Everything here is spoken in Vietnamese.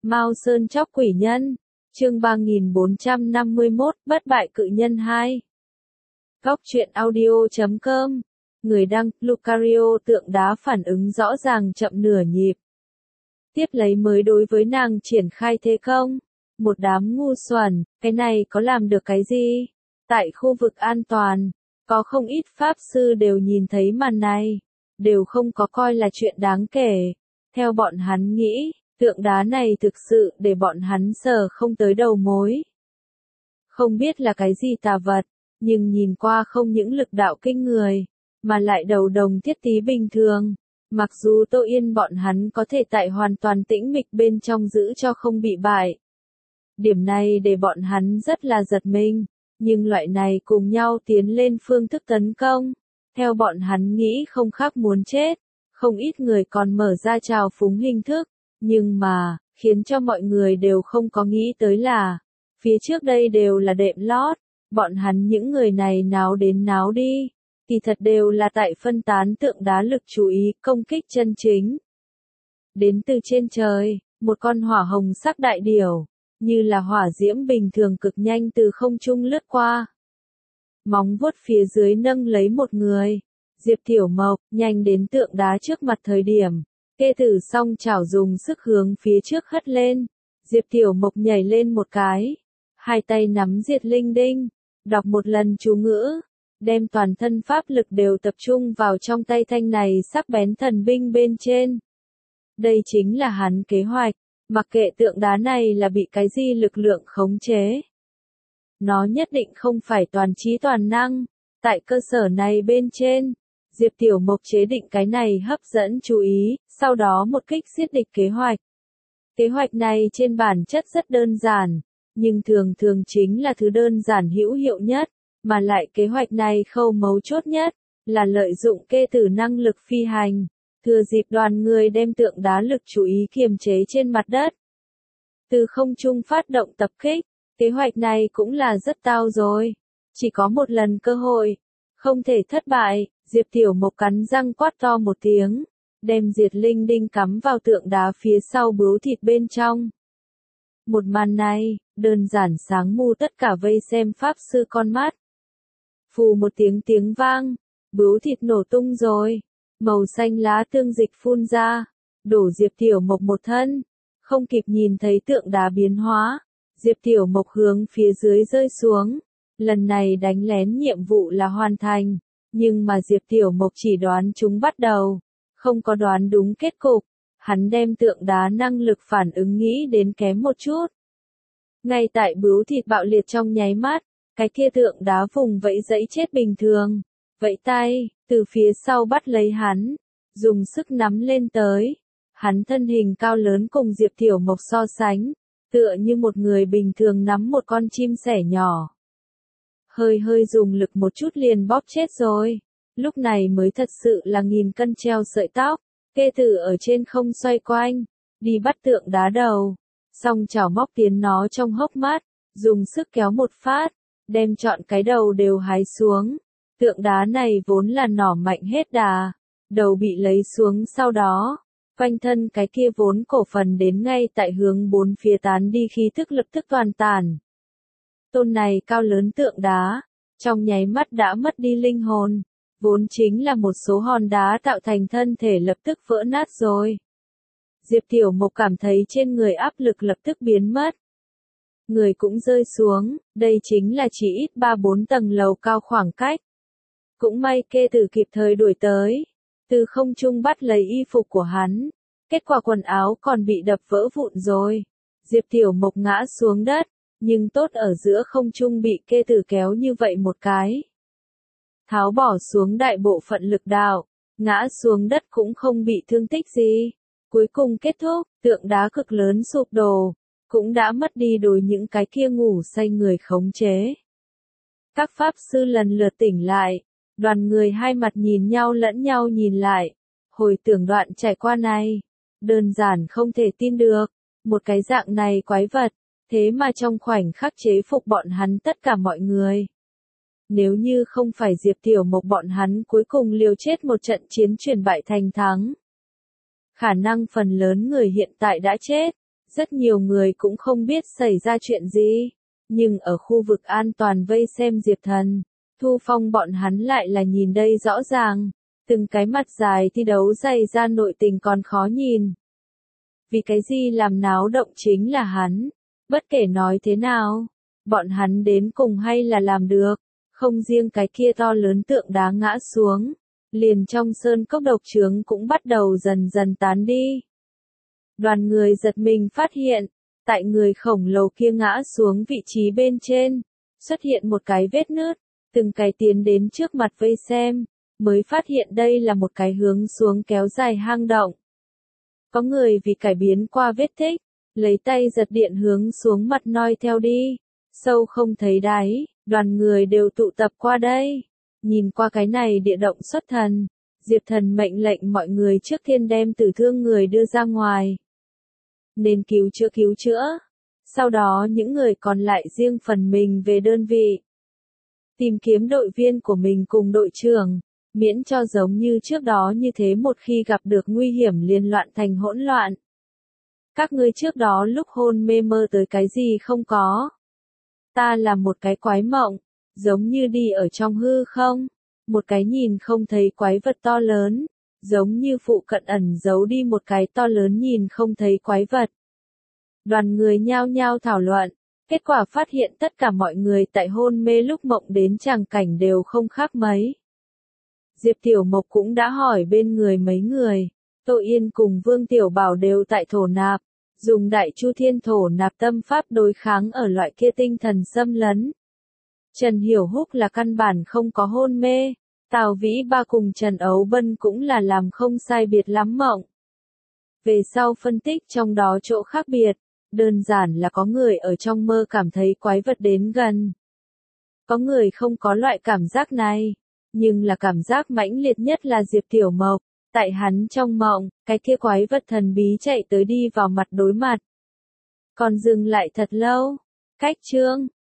Mao Sơn chóc quỷ nhân, chương 3451, bất bại cự nhân 2. Góc truyện audio.com, người đăng, Lucario tượng đá phản ứng rõ ràng chậm nửa nhịp. Tiếp lấy mới đối với nàng triển khai thế công, một đám ngu xuẩn, cái này có làm được cái gì? Tại khu vực an toàn, có không ít pháp sư đều nhìn thấy màn này, đều không có coi là chuyện đáng kể. Theo bọn hắn nghĩ, tượng đá này thực sự để bọn hắn sờ không tới đầu mối. Không biết là cái gì tà vật, nhưng nhìn qua không những lực đạo kinh người, mà lại đầu đồng thiết tí bình thường. Mặc dù Tô Yên bọn hắn có thể tại hoàn toàn tĩnh mịch bên trong giữ cho không bị bại. Điểm này để bọn hắn rất là giật mình, nhưng loại này cùng nhau tiến lên phương thức tấn công. Theo bọn hắn nghĩ không khác muốn chết, không ít người còn mở ra trào phúng hình thức, nhưng mà, khiến cho mọi người đều không có nghĩ tới là, phía trước đây đều là đệm lót, bọn hắn những người này náo đến náo đi, kỳ thật đều là tại phân tán tượng đá lực chú ý công kích chân chính. Đến từ trên trời, một con hỏa hồng sắc đại điểu, như là hỏa diễm bình thường cực nhanh từ không trung lướt qua. Móng vuốt phía dưới nâng lấy một người, Diệp Tiểu Mộc, nhanh đến tượng đá trước mặt thời điểm. Kê tử song chảo dùng sức hướng phía trước hất lên, Diệp Tiểu Mộc nhảy lên một cái, hai tay nắm diệt linh đinh, đọc một lần chú ngữ, đem toàn thân pháp lực đều tập trung vào trong tay thanh này sắc bén thần binh bên trên. Đây chính là hắn kế hoạch, mặc kệ tượng đá này là bị cái gì lực lượng khống chế. Nó nhất định không phải toàn trí toàn năng, tại cơ sở này bên trên. Diệp Tiểu Mộc chế định cái này hấp dẫn chú ý, sau đó một kích giết địch kế hoạch. Kế hoạch này trên bản chất rất đơn giản, nhưng thường thường chính là thứ đơn giản hữu hiệu nhất, mà lại kế hoạch này khâu mấu chốt nhất, là lợi dụng kê tử năng lực phi hành, thừa dịp đoàn người đem tượng đá lực chú ý kiềm chế trên mặt đất. Từ không trung phát động tập kích, kế hoạch này cũng là rất tao rồi, chỉ có một lần cơ hội, không thể thất bại. Diệp Tiểu Mộc cắn răng quát to một tiếng, đem diệt linh đinh cắm vào tượng đá phía sau bướu thịt bên trong. Một màn này, đơn giản sáng mù tất cả vây xem pháp sư con mắt. Phù một tiếng vang, bướu thịt nổ tung rồi, màu xanh lá tương dịch phun ra, đổ Diệp Tiểu Mộc một thân, không kịp nhìn thấy tượng đá biến hóa, Diệp Tiểu Mộc hướng phía dưới rơi xuống. Lần này đánh lén nhiệm vụ là hoàn thành. Nhưng mà Diệp Tiểu Mộc chỉ đoán chúng bắt đầu, không có đoán đúng kết cục, hắn đem tượng đá năng lực phản ứng nghĩ đến kém một chút. Ngay tại bướu thịt bạo liệt trong nháy mắt, cái kia tượng đá vùng vẫy dẫy chết bình thường, vẫy tay, từ phía sau bắt lấy hắn, dùng sức nắm lên tới. Hắn thân hình cao lớn cùng Diệp Tiểu Mộc so sánh, tựa như một người bình thường nắm một con chim sẻ nhỏ. Hơi dùng lực một chút liền bóp chết rồi. Lúc này mới thật sự là nghìn cân treo sợi tóc. Kê tử ở trên không xoay quanh, đi bắt tượng đá đầu. Xong chảo móc tiến nó trong hốc mắt, dùng sức kéo một phát, đem trọn cái đầu đều hái xuống. Tượng đá này vốn là nỏ mạnh hết đà, đầu bị lấy xuống sau đó. Quanh thân cái kia vốn cổ phần đến ngay tại hướng bốn phía tán đi khí thức lập tức toàn tàn. Tôn này cao lớn tượng đá, trong nháy mắt đã mất đi linh hồn, vốn chính là một số hòn đá tạo thành thân thể lập tức vỡ nát rồi. Diệp Tiểu Mộc cảm thấy trên người áp lực lập tức biến mất. Người cũng rơi xuống, đây chính là chỉ ít 3-4 tầng lầu cao khoảng cách. Cũng may kê tử kịp thời đuổi tới, từ không trung bắt lấy y phục của hắn, kết quả quần áo còn bị đập vỡ vụn rồi. Diệp Tiểu Mộc ngã xuống đất. Nhưng tốt ở giữa không trung bị kê tử kéo như vậy một cái. Tháo bỏ xuống đại bộ phận lực đạo, ngã xuống đất cũng không bị thương tích gì. Cuối cùng kết thúc, tượng đá cực lớn sụp đổ, cũng đã mất đi đối những cái kia ngủ say người khống chế. Các pháp sư lần lượt tỉnh lại, đoàn người hai mặt nhìn nhau lẫn nhau nhìn lại, hồi tưởng đoạn trải qua này. Đơn giản không thể tin được, một cái dạng này quái vật. Thế mà trong khoảnh khắc chế phục bọn hắn tất cả mọi người. Nếu như không phải Diệp Tiểu Mộc bọn hắn cuối cùng liều chết một trận chiến chuyển bại thành thắng. Khả năng phần lớn người hiện tại đã chết. Rất nhiều người cũng không biết xảy ra chuyện gì, nhưng ở khu vực an toàn vây xem Diệp Thần, Thu Phong bọn hắn lại là nhìn đây rõ ràng, từng cái mặt dài thi đấu dày ra nội tình còn khó nhìn. Vì cái gì làm náo động chính là hắn, bất kể nói thế nào, bọn hắn đến cùng hay là làm được, không riêng cái kia to lớn tượng đá ngã xuống, liền trong sơn cốc độc chướng cũng bắt đầu dần dần tán đi. Đoàn người giật mình phát hiện, tại người khổng lồ kia ngã xuống vị trí bên trên, xuất hiện một cái vết nứt, từng cái tiến đến trước mặt vây xem, mới phát hiện đây là một cái hướng xuống kéo dài hang động. Có người vì cải biến qua vết tích, lấy tay giật điện hướng xuống mặt noi theo đi, sâu không thấy đáy, đoàn người đều tụ tập qua đây. Nhìn qua cái này địa động xuất thần, Diệp Thần mệnh lệnh mọi người trước tiên đem tử thương người đưa ra ngoài. Nên cứu chữa. Sau đó những người còn lại riêng phần mình về đơn vị. Tìm kiếm đội viên của mình cùng đội trưởng, miễn cho giống như trước đó như thế một khi gặp được nguy hiểm liền loạn thành hỗn loạn. Các ngươi trước đó lúc hôn mê mơ tới cái gì không có? Ta là một cái quái mộng, giống như đi ở trong hư không, một cái nhìn không thấy quái vật to lớn, giống như phụ cận ẩn giấu đi một cái to lớn nhìn không thấy quái vật. Đoàn người nhao nhao thảo luận, kết quả phát hiện tất cả mọi người tại hôn mê lúc mộng đến tràng cảnh đều không khác mấy. Diệp Tiểu Mộc cũng đã hỏi bên người mấy người, Tô Yên cùng Vương Tiểu Bảo đều tại thổ nạp, dùng Đại Chu Thiên thổ nạp tâm pháp đối kháng ở loại kia tinh thần xâm lấn. Trần Hiểu Húc là căn bản không có hôn mê, Tào Vĩ Ba cùng Trần Ấu Bân cũng là làm không sai biệt lắm mộng. Về sau phân tích trong đó chỗ khác biệt, đơn giản là có người ở trong mơ cảm thấy quái vật đến gần. Có người không có loại cảm giác này, nhưng là cảm giác mãnh liệt nhất là Diệp Tiểu Mộc, tại hắn trong mộng, cái kia quái vật thần bí chạy tới đi vào mặt đối mặt. Còn dừng lại thật lâu, cách chương